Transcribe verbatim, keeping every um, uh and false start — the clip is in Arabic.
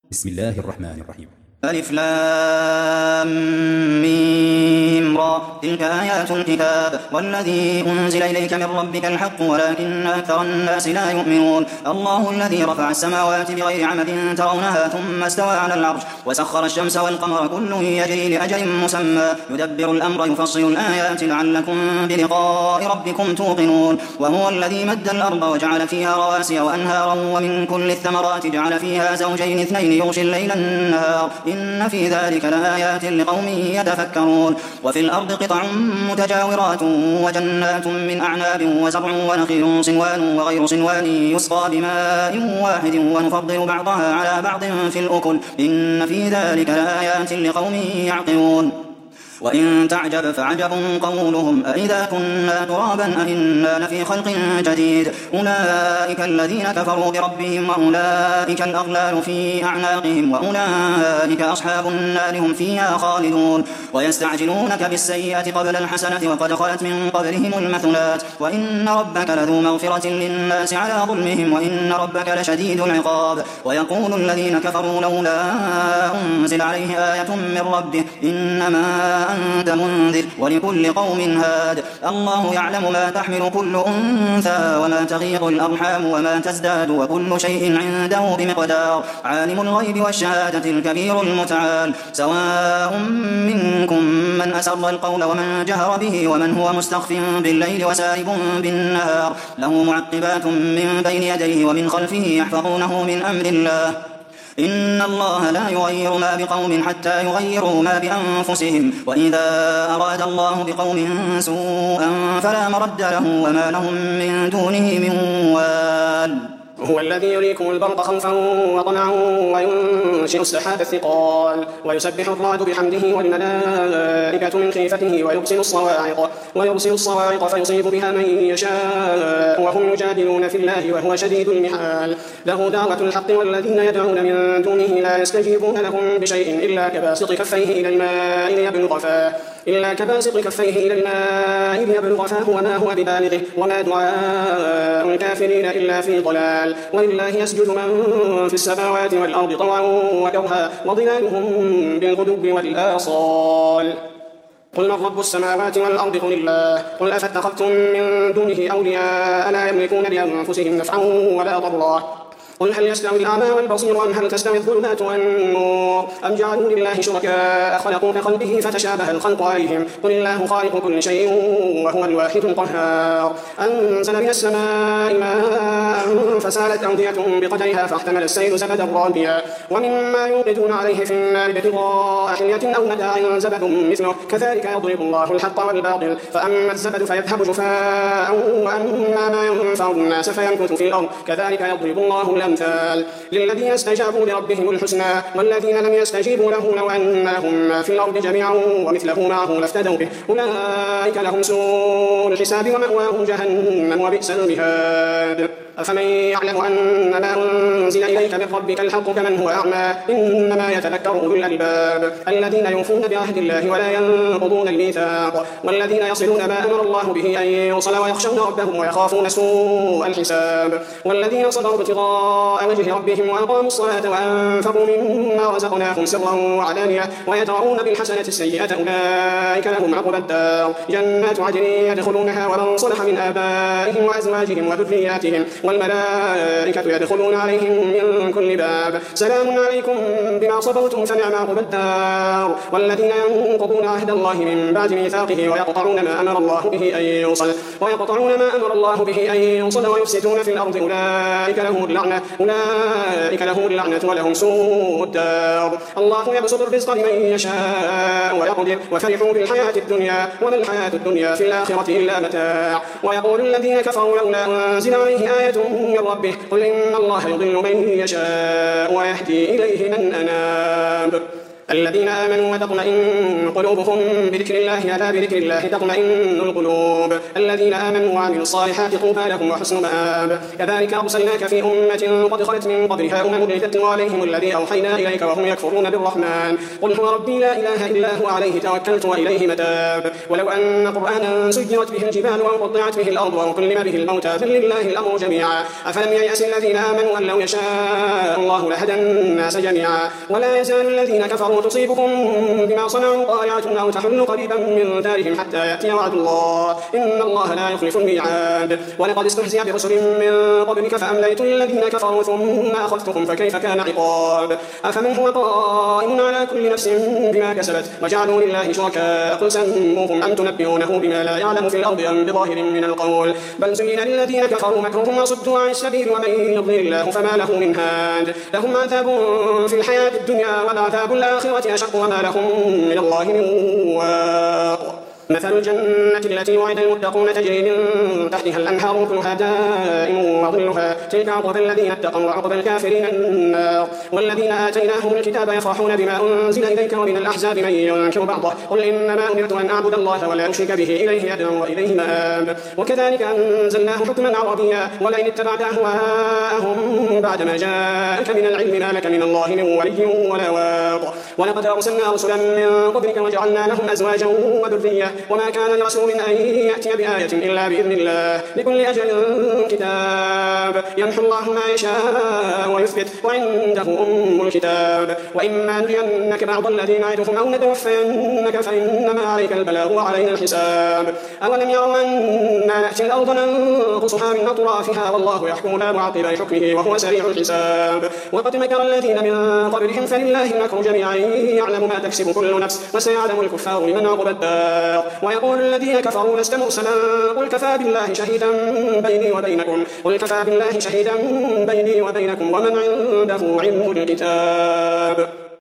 بسم الله الرحمن الرحيم. ألف لام ميم را تلك آيات الكتاب والذي أنزل إليك من ربك الحق ولكن أكثر الناس لا يؤمنون. الله الذي رفع السماوات بغير عمد ترونها ثم استوى على العرش وسخر الشمس والقمر كل يجري لأجل مسمى يدبر الأمر يفصل الآيات لعلكم بلقاء ربكم توقنون. وهو الذي مد الأرض وجعل فيها رواسي وأنهارا ومن كل الثمرات جعل فيها زوجين اثنين يغشي الليل النهار إن في ذلك لآيات لقوم يتفكرون. وفي الأرض قطع متجاورات وجنات من أعناب وزرع ونخيل صنوان وغير صنوان يسقى بماء واحد ونفضل بعضها على بعض في الأكل إن في ذلك لآيات لقوم يعقلون. وإن تعجب فعجب قولهم أإذا كنا ترابا أإنا لفي خلق جديد أولئك الذين كفروا بربهم وأولئك الأغلال في أعناقهم وأولئك أصحاب النار هم فيها خالدون. ويستعجلونك بالسيئة قبل الحسنة وقد خلت من قبلهم المثلات وإن ربك لذو مغفرة للناس على ظلمهم وإن ربك لشديد العقاب. ويقول الذين كفروا لولا أنزل عليه آية من ربه إنما أنت منذر ولكل قوم هاد. الله يعلم ما تحمل كل أنثى وما تغيض الأرحام وما تزداد وكل شيء عنده بمقدار. عالم الغيب والشهادة الكبير المتعال. سواء منكم من أسر القول ومن جهر به ومن هو مستخف بالليل وسارب بالنهار له معقبات من بين يديه ومن خلفه يحفظونه من أمر الله إن الله لا يغير ما بقوم حتى يغيروا ما بأنفسهم وإذا أراد الله بقوم سوءا فلا مرد له وما لهم من دونه من وال. هو الذي يريكم البرق خوفا وطمعا وينشئ السحاب الثقال ويسبح الرعد بحمده والملائكة من خيفته ويرسل الصواعق ويرسل الصواعق فيصيب بها من يشاء وهم يجادلون في الله وهو شديد المحال. له دعوة الحق والذين يدعون من دونه لا يستجيبون لهم بشيء إلا كباسط كفيه إلى الماء ليبلغ فاه إلا كباسط كفيه إلى الماء ليبلغ فاه وما هو ببالغه وما دعاء الكافرين إلا في ضلال. ولله يسجد من في السماوات والأرض طوعا وكرها وظلالهم بالغدو والآصال. قل من رب السماوات والأرض قل الله قل أفاتخذتم من دونه أولياء لا يملكون لأنفسهم نفعا ولا ضرا قل هل يستوي الأعمى والبصير أم هل تستوي الظلمات والنور أم جعلوا لله شركاء خلقوا كخلقه فتشابه الخلق عليهم قل الله خالق كل شيء وهو الواحد القهار. أنزل من السماء ماء فسالت أودية بقدرها فاحتمل السيل زبدا رابيا ومما يوقدون عليه في النار ابتغاء حلية أو متاع زبد مثله كذلك يضرب الله الحق والباطل فأما الزبد فيذهب جفاء وأما ما ينفع الناس فيمكث في الأرض كذلك يضرب الله الأمثال. للذين استجابوا لربهم الحسنى والذين لم يستجيبوا له لو أن لهم ما في الأرض جميعا ومثله معه لافتدوا به أولئك لهم سوء الحساب ومأواهم جهنم وبئس المهاد. أفمن يعلم أن ما أنزل إليك من ربك الحق كمن هو أعمى إنما يتذكر أولو الألباب الذين يوفون بعهد الله ولا ينقضون الميثاق والذين يصلون ما أمر الله به أن يوصل ويخشون ربهم ويخافون سوء الحساب والذين صبروا ابتغاء وجه ربهم وأقاموا الصلاة وأنفقوا مما رزقناهم سرا وعلانية ويدرؤون بالحسنة السيئة أولئك لهم عقبى الدار جنات عدن يدخلونها ومن صلح من آبائهم وأزواجهم وذرياتهم والملائكة يدخلون عليهم من كل باب سلام عليكم بما صبرتم فنعم عقبى الدار. والذين ينقضون عهد الله من بعد ميثاقه ويقطعون ما أمر الله به أن يوصل ويقطعون ما أمر الله به أن يوصل ويفسدون في الأرض أولئك لهم اللعنة أولئك لهم اللعنة ولهم سوء الدار. الله يبسط الرزق لمن يشاء ويقدر وفرحوا بالحياة الدنيا وما الحياة الدنيا في الآخرة إلا متاع. ويقول الذين كفروا لولا أنزل عليه آية من ربه قل إن الله يضل من يشاء ويهدي إليه من أناب. الذين آمنوا وتطمئن قلوبهم بذكر الله ألا بذكر الله تطمئن القلوب الذين آمنوا وعملوا الصالحات طوبى لهم وحسن مآب كذلك أرسلناك في أمة قد خلت من قبلها أمم لتتلو عليهم الذي أوحينا إليك وهم يكفرون بالرحمن قل هو ربي لا إله إلا هو عليه توكلت وإليه متاب ولو أن قرآنا سيرت به الجبال وقطعت به الأرض وكلم به الموتى فلله الأمر جميعا أفلم ييأس الذين آمنوا أن لو يشاء الله لهدى الناس جميعا ولا يزال الذين كفروا تصيبكم بما صنعوا قارعة أو تحل قريبا من دارهم حتى يأتي وعد الله إن الله لا يخلف الميعاد ولقد استهزئ برسل من قبلك فأمليت للذين كفروا ثم أخذتهم فكيف كان عقاب أفمن هو قائم على كل نفس بما كسبت وجعلوا لله شركاء قل سموهم أم تنبئونه بما لا يعلم في الأرض أم بظاهر من القول بل زين للذين كفروا مكرهم وصدوا عن السبيل ومن يضلل الله فما له من هاد لهم عذاب في الحياة الدنيا والعذاب الآخرة أشق وما لهم من الله من واق مثل الجنة التي وعد المتقون تجري من تحتها الأنهار كلها دائم وظلها تلك عقبى الذين اتقوا وعقبى الكافرين النار والذين آتيناهم الكتاب يفرحون بما أنزل إليك ومن الأحزاب من ينكر بعضه قل إنما أمرت أن أعبد الله ولا أشرك به إليه أدعو وإليه مآب وكذلك أنزلناه حكما عربيا ولئن اتبعت أهواءهم بعدما جاءك من العلم ما لك من الله من ولي ولا واق ولقد أرسلنا رسلا من قبلك وجعلنا لهم أزواجا وذرية وما كان لرسول أن يأتي بآية إلا بإذن الله لكل أجل كتاب يمحو الله ما يشاء ويثبت وعنده أم الكتاب وإما نرينك بعض الذين نعدهم أو نتوفينك فإنما عليك البلاغ وعلينا الحساب أولم يروا أنا نأتي الأرض ننقصها من أطرافها والله يحكم لا معقب لحكمه وهو سريع الحساب وقد مكر الذين من قبلهم فلله المكر جميعا يعلم ما تكسب كل نفس وسيعلم الكفار لمن عقب الدار ويقول الذين كفروا لست مرسلا قل كفى بالله شهيدا بيني وبينكم قل كفى بالله شهيدا بيني وبينكم ومن عنده علم الكتاب